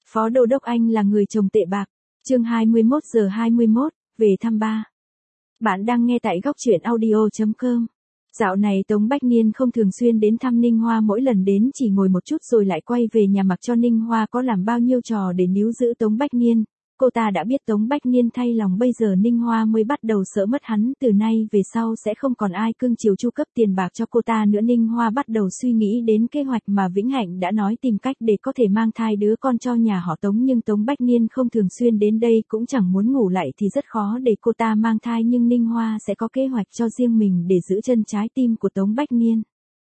Phó Đô đốc Anh là người chồng tệ bạc. Chương 21:21, về thăm ba. Bạn đang nghe tại góc truyện audio.com. Dạo này Tống Bách Niên không thường xuyên đến thăm Ninh Hoa, mỗi lần đến chỉ ngồi một chút rồi lại quay về nhà, mặc cho Ninh Hoa có làm bao nhiêu trò để níu giữ Tống Bách Niên. Cô ta đã biết Tống Bách Niên thay lòng, bây giờ Ninh Hoa mới bắt đầu sợ mất hắn, từ nay về sau sẽ không còn ai cưng chiều chu cấp tiền bạc cho cô ta nữa. Ninh Hoa bắt đầu suy nghĩ đến kế hoạch mà Vĩnh Hạnh đã nói, tìm cách để có thể mang thai đứa con cho nhà họ Tống, nhưng Tống Bách Niên không thường xuyên đến đây, cũng chẳng muốn ngủ lại thì rất khó để cô ta mang thai, nhưng Ninh Hoa sẽ có kế hoạch cho riêng mình để giữ chân trái tim của Tống Bách Niên.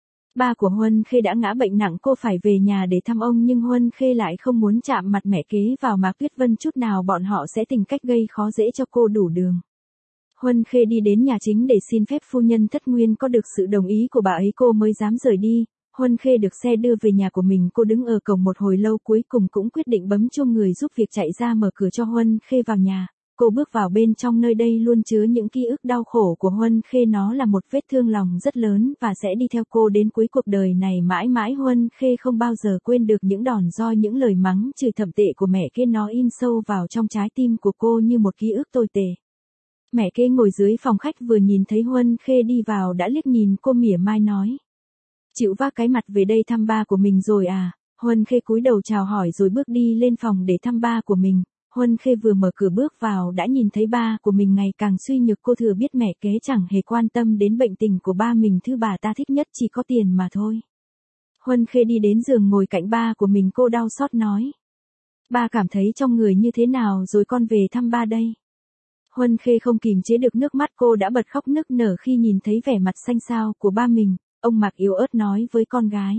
Ba của Huân Khê đã ngã bệnh nặng, cô phải về nhà để thăm ông, nhưng Huân Khê lại không muốn chạm mặt mẹ kế vào Mạc Tuyết Vân chút nào, bọn họ sẽ tìm cách gây khó dễ cho cô đủ đường. Huân Khê đi đến nhà chính để xin phép phu nhân Thất Nguyên, có được sự đồng ý của bà ấy cô mới dám rời đi. Huân Khê được xe đưa về nhà của mình, cô đứng ở cổng một hồi lâu, cuối cùng cũng quyết định bấm chuông người giúp việc chạy ra mở cửa cho Huân Khê vào nhà. Cô bước vào bên trong, nơi đây luôn chứa những ký ức đau khổ của Huân Khê, nó là một vết thương lòng rất lớn và sẽ đi theo cô đến cuối cuộc đời này mãi mãi. Huân Khê không bao giờ quên được những đòn roi, những lời mắng chửi thậm tệ của mẹ kế, nó in sâu vào trong trái tim của cô như một ký ức tồi tệ. Mẹ kế ngồi dưới phòng khách, vừa nhìn thấy Huân Khê đi vào đã liếc nhìn cô mỉa mai nói: "Chịu vác cái mặt về đây thăm ba của mình rồi à?" Huân Khê cúi đầu chào hỏi rồi bước đi lên phòng để thăm ba của mình. Huân Khê vừa mở cửa bước vào đã nhìn thấy ba của mình ngày càng suy nhược, cô thừa biết mẹ kế chẳng hề quan tâm đến bệnh tình của ba mình, thứ bà ta thích nhất chỉ có tiền mà thôi. Huân Khê đi đến giường ngồi cạnh ba của mình, cô đau xót nói: "Ba cảm thấy trong người như thế nào rồi, con về thăm ba đây." Huân Khê không kìm chế được nước mắt, cô đã bật khóc nức nở khi nhìn thấy vẻ mặt xanh xao của ba mình. Ông Mạc yếu ớt nói với con gái: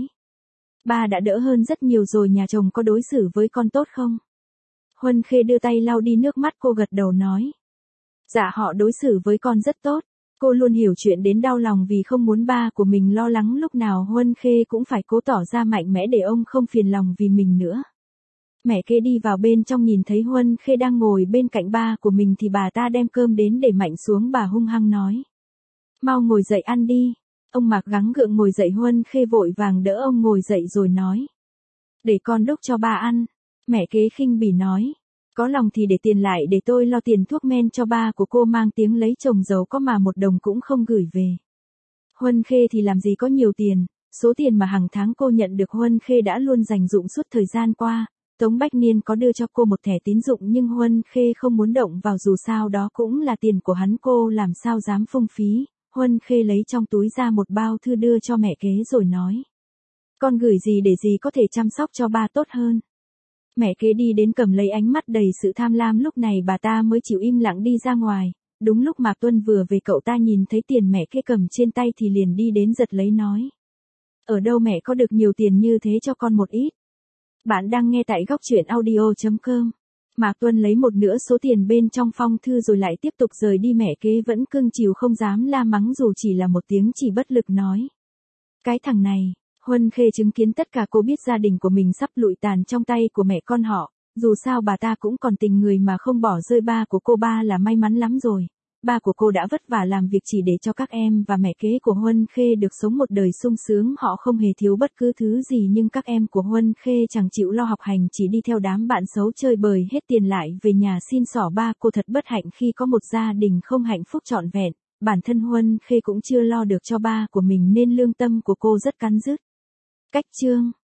"Ba đã đỡ hơn rất nhiều rồi, nhà chồng có đối xử với con tốt không?" Huân Khê đưa tay lau đi nước mắt, cô gật đầu nói: "Dạ, họ đối xử với con rất tốt." Cô luôn hiểu chuyện đến đau lòng vì không muốn ba của mình lo lắng, lúc nào Huân Khê cũng phải cố tỏ ra mạnh mẽ để ông không phiền lòng vì mình nữa. Mẹ kế đi vào bên trong, nhìn thấy Huân Khê đang ngồi bên cạnh ba của mình thì bà ta đem cơm đến để mạnh xuống, bà hung hăng nói: "Mau ngồi dậy ăn đi." Ông Mạc gắng gượng ngồi dậy, Huân Khê vội vàng đỡ ông ngồi dậy rồi nói: "Để con đốc cho ba ăn." Mẹ kế khinh bỉ nói: "Có lòng thì để tiền lại để tôi lo tiền thuốc men cho ba của cô." Mang tiếng lấy chồng giàu có mà một đồng cũng không gửi về. Huân Khê thì làm gì có nhiều tiền, số tiền mà hàng tháng cô nhận được Huân Khê đã luôn dành dụm suốt thời gian qua. Tống Bách Niên có đưa cho cô một thẻ tín dụng nhưng Huân Khê không muốn động vào, dù sao đó cũng là tiền của hắn, cô làm sao dám phung phí. Huân Khê lấy trong túi ra một bao thư đưa cho mẹ kế rồi nói: "Con gửi gì để gì có thể chăm sóc cho ba tốt hơn." Mẹ kế đi đến cầm lấy, ánh mắt đầy sự tham lam, lúc này bà ta mới chịu im lặng đi ra ngoài. Đúng lúc Mạc Tuân vừa về, cậu ta nhìn thấy tiền mẹ kế cầm trên tay thì liền đi đến giật lấy nói: "Ở đâu mẹ có được nhiều tiền như thế, cho con một ít." Bạn đang nghe tại góc truyện audio.com. Mạc Tuân lấy một nửa số tiền bên trong phong thư rồi lại tiếp tục rời đi. Mẹ kế vẫn cưng chiều không dám la mắng, dù chỉ là một tiếng, chỉ bất lực nói: "Cái thằng này." Huân Khê chứng kiến tất cả, cô biết gia đình của mình sắp lụi tàn trong tay của mẹ con họ, dù sao bà ta cũng còn tình người mà không bỏ rơi ba của cô, ba là may mắn lắm rồi. Ba của cô đã vất vả làm việc chỉ để cho các em và mẹ kế của Huân Khê được sống một đời sung sướng, họ không hề thiếu bất cứ thứ gì, nhưng các em của Huân Khê chẳng chịu lo học hành, chỉ đi theo đám bạn xấu chơi bời hết tiền lại về nhà xin xỏ. Ba cô thật bất hạnh khi có một gia đình không hạnh phúc trọn vẹn, bản thân Huân Khê cũng chưa lo được cho ba của mình nên lương tâm của cô rất cắn rứt. Cách chương